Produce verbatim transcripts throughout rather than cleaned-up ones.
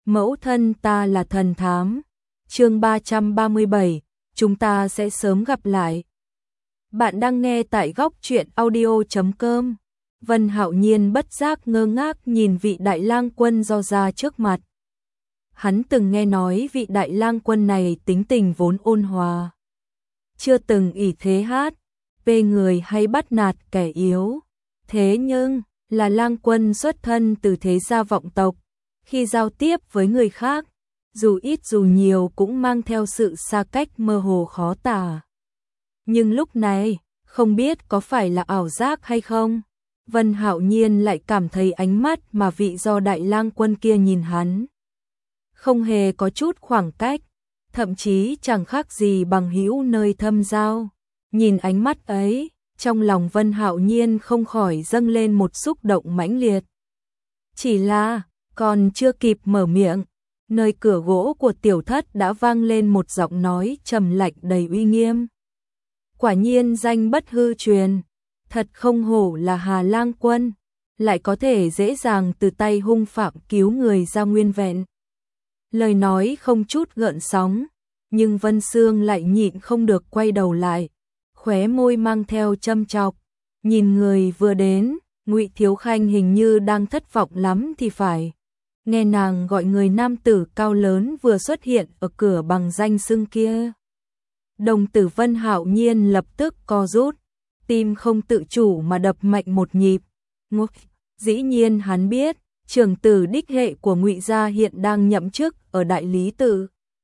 Mẫu thân ta là thần thám. Chương ba trăm ba mươi bảy, chúng ta sẽ sớm gặp lại. Bạn đang nghe tại góc truyện audio chấm com. Vân Hạo Nhiên bất giác ngơ ngác nhìn vị đại lang quân do ra trước mặt. Hắn từng nghe nói vị đại lang quân này tính tình vốn ôn hòa, chưa từng ỷ thế hát bê người hay bắt nạt kẻ yếu. Thế nhưng, là lang quân xuất thân từ thế gia vọng tộc, khi giao tiếp với người khác, dù ít dù nhiều cũng mang theo sự xa cách mơ hồ khó tả. Nhưng lúc này, không biết có phải là ảo giác hay không, Vân Hạo Nhiên lại cảm thấy ánh mắt mà vị do đại lang quân kia nhìn hắn không hề có chút khoảng cách, thậm chí chẳng khác gì bằng hữu nơi thâm giao. Nhìn ánh mắt ấy, trong lòng Vân Hạo Nhiên không khỏi dâng lên một xúc động mãnh liệt. Chỉ là, còn chưa kịp mở miệng, nơi cửa gỗ của tiểu thất đã vang lên một giọng nói trầm lạnh đầy uy nghiêm. Quả nhiên danh bất hư truyền, thật không hổ là Hà Lang quân, lại có thể dễ dàng từ tay hung phạm cứu người ra nguyên vẹn. Lời nói không chút gợn sóng, nhưng Vân Sương lại nhịn không được quay đầu lại, khóe môi mang theo châm chọc, nhìn người vừa đến, Ngụy Thiếu Khanh hình như đang thất vọng lắm thì phải. Nghe nàng gọi người nam tử cao lớn vừa xuất hiện ở cửa bằng danh xưng kia. Đồng tử Vân Hạo Nhiên lập tức co rút, tim không tự chủ mà đập mạnh một nhịp. Ngốc, dĩ nhiên hắn biết, trưởng tử đích hệ của Ngụy gia hiện đang nhậm chức ở đại lý tự.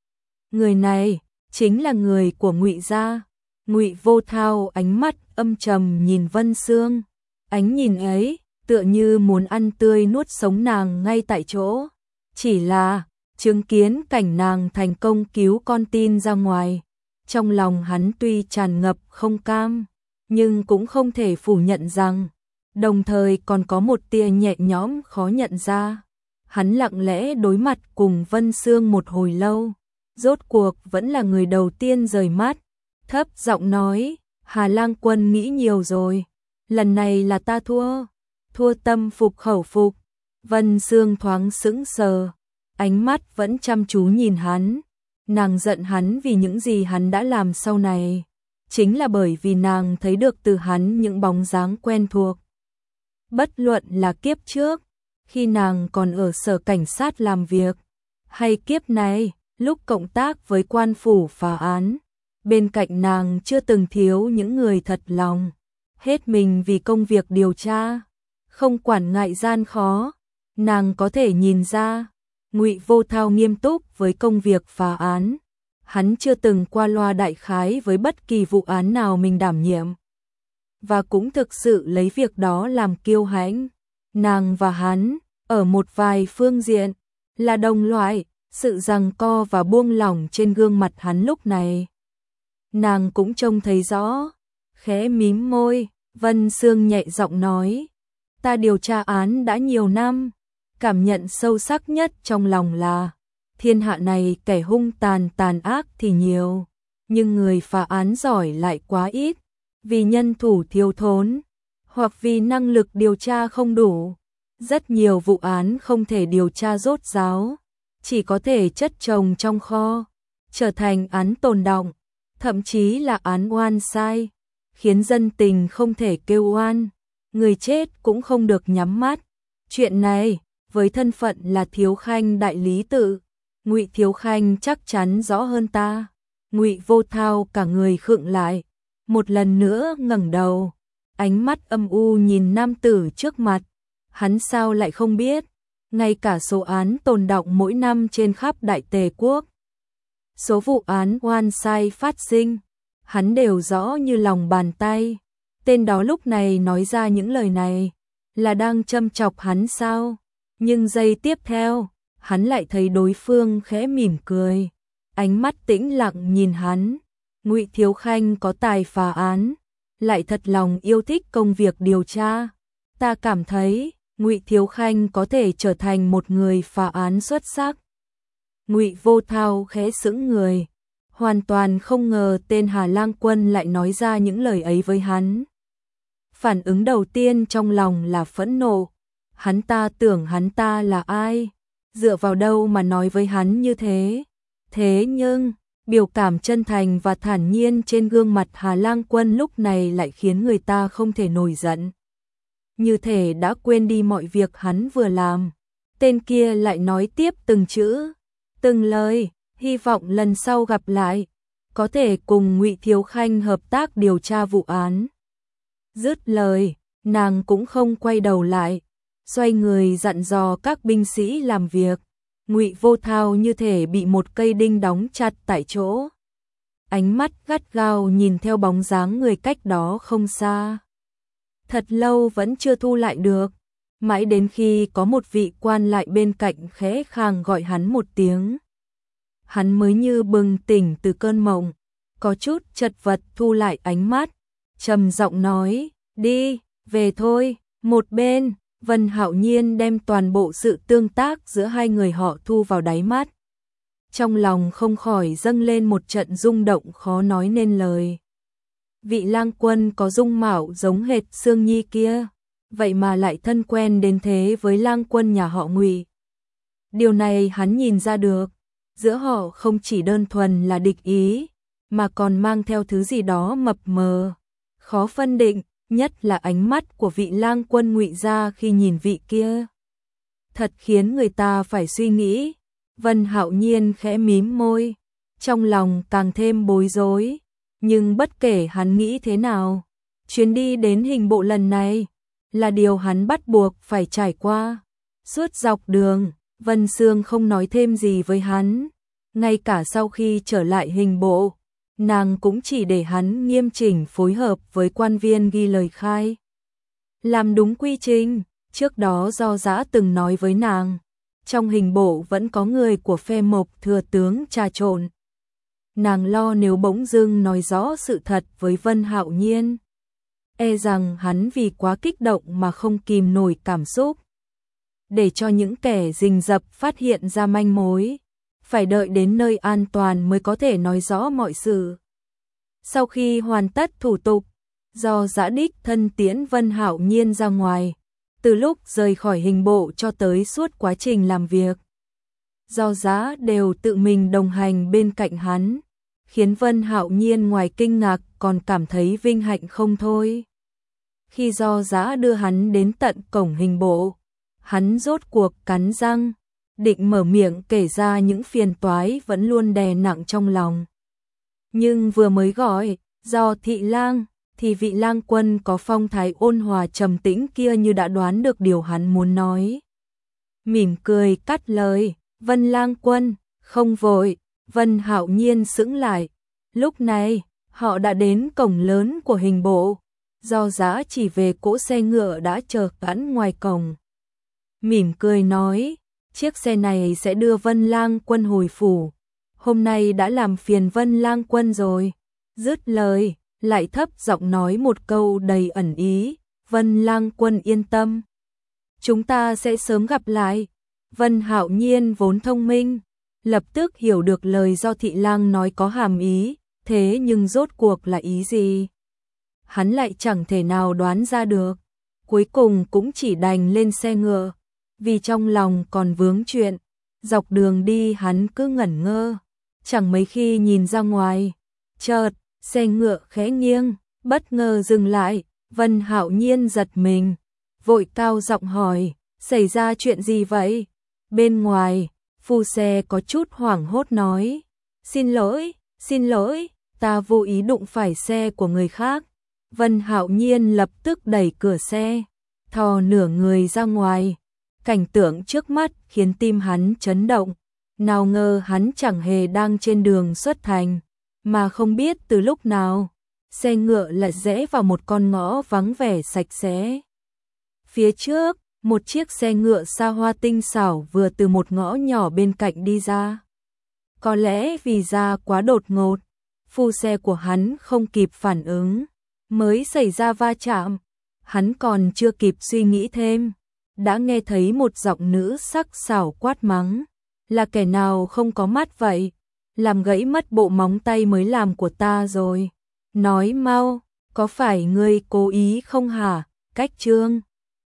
Người này chính là người của Ngụy gia. Ngụy Vô Thao ánh mắt âm trầm nhìn Vân Sương, ánh nhìn ấy tựa như muốn ăn tươi nuốt sống nàng ngay tại chỗ. Chỉ là chứng kiến cảnh nàng thành công cứu con tin ra ngoài, trong lòng hắn tuy tràn ngập không cam, nhưng cũng không thể phủ nhận rằng, đồng thời còn có một tia nhẹ nhõm khó nhận ra. Hắn lặng lẽ đối mặt cùng Vân Sương một hồi lâu, rốt cuộc vẫn là người đầu tiên rời mắt, thấp giọng nói, Hà Lang quân nghĩ nhiều rồi, lần này là ta thua, thua tâm phục khẩu phục. Vân Sương thoáng sững sờ, ánh mắt vẫn chăm chú nhìn hắn, nàng giận hắn vì những gì hắn đã làm sau này, chính là bởi vì nàng thấy được từ hắn những bóng dáng quen thuộc. Bất luận là kiếp trước, khi nàng còn ở sở cảnh sát làm việc, hay kiếp này, lúc cộng tác với quan phủ phá án, bên cạnh nàng chưa từng thiếu những người thật lòng, hết mình vì công việc điều tra, không quản ngại gian khó. Nàng có thể nhìn ra, Ngụy Vô Thao nghiêm túc với công việc phá án, hắn chưa từng qua loa đại khái với bất kỳ vụ án nào mình đảm nhiệm, và cũng thực sự lấy việc đó làm kiêu hãnh. Nàng và hắn, ở một vài phương diện, là đồng loại, sự giằng co và buông lỏng trên gương mặt hắn lúc này. Nàng cũng trông thấy rõ, khẽ mím môi, Vân Sương nhẹ giọng nói, ta điều tra án đã nhiều năm, cảm nhận sâu sắc nhất trong lòng là, thiên hạ này kẻ hung tàn tàn ác thì nhiều, nhưng người phá án giỏi lại quá ít, vì nhân thủ thiếu thốn, hoặc vì năng lực điều tra không đủ. Rất nhiều vụ án không thể điều tra rốt ráo, chỉ có thể chất chồng trong kho, trở thành án tồn đọng, thậm chí là án oan sai, khiến dân tình không thể kêu oan, người chết cũng không được nhắm mắt. Chuyện này, với thân phận là Thiếu Khanh đại lý tự, Ngụy Thiếu Khanh chắc chắn rõ hơn ta. Ngụy Vô Thao cả người khựng lại, một lần nữa ngẩng đầu, ánh mắt âm u nhìn nam tử trước mặt. Hắn sao lại không biết, ngay cả số án tồn đọng mỗi năm trên khắp Đại Tề quốc, số vụ án oan sai phát sinh, hắn đều rõ như lòng bàn tay. Tên đó lúc này nói ra những lời này, là đang châm chọc hắn sao? Nhưng giây tiếp theo, hắn lại thấy đối phương khẽ mỉm cười, ánh mắt tĩnh lặng nhìn hắn. Ngụy Thiếu Khanh có tài phá án, lại thật lòng yêu thích công việc điều tra. Ta cảm thấy, Ngụy Thiếu Khanh có thể trở thành một người phá án xuất sắc. Ngụy Vô Thao khẽ sững người, hoàn toàn không ngờ tên Hà Lang quân lại nói ra những lời ấy với hắn. Phản ứng đầu tiên trong lòng là phẫn nộ, hắn ta tưởng hắn ta là ai? dựa vào đâu mà nói với hắn như thế. Thế nhưng, biểu cảm chân thành và thản nhiên trên gương mặt Hà Lang Quân lúc này lại khiến người ta không thể nổi giận. Như thể đã quên đi mọi việc hắn vừa làm. Tên kia lại nói tiếp từng chữ, từng lời, hy vọng lần sau gặp lại, có thể cùng Ngụy Thiếu Khanh hợp tác điều tra vụ án. Dứt lời, nàng cũng không quay đầu lại, xoay người dặn dò các binh sĩ làm việc. Ngụy Vô Thao như thể bị một cây đinh đóng chặt tại chỗ. Ánh mắt gắt gao nhìn theo bóng dáng người cách đó không xa. Thật lâu vẫn chưa thu lại được, mãi đến khi có một vị quan lại bên cạnh khẽ khàng gọi hắn một tiếng. Hắn mới như bừng tỉnh từ cơn mộng, có chút chật vật thu lại ánh mắt, trầm giọng nói, đi, về thôi. Một bên, Vân Hạo Nhiên đem toàn bộ sự tương tác giữa hai người họ thu vào đáy mắt. Trong lòng không khỏi dâng lên một trận rung động khó nói nên lời. Vị lang quân có dung mạo giống hệt Sương Nhi kia, vậy mà lại thân quen đến thế với lang quân nhà họ Ngụy. Điều này hắn nhìn ra được, giữa họ không chỉ đơn thuần là địch ý, mà còn mang theo thứ gì đó mập mờ, khó phân định, nhất là ánh mắt của vị lang quân Ngụy gia khi nhìn vị kia. Thật khiến người ta phải suy nghĩ. Vân Hạo Nhiên khẽ mím môi, trong lòng càng thêm bối rối, nhưng bất kể hắn nghĩ thế nào, chuyến đi đến hình bộ lần này là điều hắn bắt buộc phải trải qua. Suốt dọc đường, Vân Sương không nói thêm gì với hắn, ngay cả sau khi trở lại hình bộ, nàng cũng chỉ để hắn nghiêm chỉnh phối hợp với quan viên ghi lời khai. Làm đúng quy trình, trước đó Do Dã từng nói với nàng, trong hình bộ vẫn có người của phe Mộc thừa tướng trà trộn. Nàng lo nếu bỗng dưng nói rõ sự thật với Vân Hạo Nhiên, e rằng hắn vì quá kích động mà không kìm nổi cảm xúc, để cho những kẻ rình rập phát hiện ra manh mối, phải đợi đến nơi an toàn mới có thể nói rõ mọi sự. Sau khi hoàn tất thủ tục, Do Dã đích thân tiễn Vân Hạo Nhiên ra ngoài, từ lúc rời khỏi hình bộ cho tới suốt quá trình làm việc, Do Dã đều tự mình đồng hành bên cạnh hắn, khiến Vân Hạo Nhiên ngoài kinh ngạc còn cảm thấy vinh hạnh không thôi. Khi Do Dã đưa hắn đến tận cổng hình bộ, hắn rốt cuộc cắn răng, định mở miệng kể ra những phiền toái vẫn luôn đè nặng trong lòng. Nhưng vừa mới gọi Do thị lang, thì vị lang quân có phong thái ôn hòa trầm tĩnh kia như đã đoán được điều hắn muốn nói. Mỉm cười cắt lời, Vân lang quân, không vội. Vân Hạo Nhiên sững lại. Lúc này, họ đã đến cổng lớn của hình bộ. Do Dã chỉ về cỗ xe ngựa đã chờ sẵn ngoài cổng. Mỉm cười nói, chiếc xe này sẽ đưa Vân lang quân hồi phủ. Hôm nay đã làm phiền Vân lang quân rồi. Dứt lời, lại thấp giọng nói một câu đầy ẩn ý, Vân lang quân yên tâm. Chúng ta sẽ sớm gặp lại. Vân Hạo Nhiên vốn thông minh, lập tức hiểu được lời Do thị lang nói có hàm ý, thế nhưng rốt cuộc là ý gì? Hắn lại chẳng thể nào đoán ra được, cuối cùng cũng chỉ đành lên xe ngựa, vì trong lòng còn vướng chuyện. Dọc đường đi hắn cứ ngẩn ngơ, chẳng mấy khi nhìn ra ngoài. Chợt, xe ngựa khẽ nghiêng, bất ngờ dừng lại, Vân Hạo Nhiên giật mình, vội cao giọng hỏi, xảy ra chuyện gì vậy? Bên ngoài, phu xe có chút hoảng hốt nói, xin lỗi, xin lỗi, ta vô ý đụng phải xe của người khác. Vân Hạo Nhiên lập tức đẩy cửa xe, thò nửa người ra ngoài. Cảnh tượng trước mắt khiến tim hắn chấn động, nào ngờ hắn chẳng hề đang trên đường xuất thành, mà không biết từ lúc nào, xe ngựa lại rẽ vào một con ngõ vắng vẻ sạch sẽ. Phía trước, một chiếc xe ngựa xa hoa tinh xảo vừa từ một ngõ nhỏ bên cạnh đi ra. Có lẽ vì ra quá đột ngột, phu xe của hắn không kịp phản ứng, mới xảy ra va chạm. Hắn còn chưa kịp suy nghĩ thêm, đã nghe thấy một giọng nữ sắc sảo quát mắng, là kẻ nào không có mắt vậy? Làm gãy mất bộ móng tay mới làm của ta rồi. Nói mau, có phải ngươi cố ý không hả? Cách Trương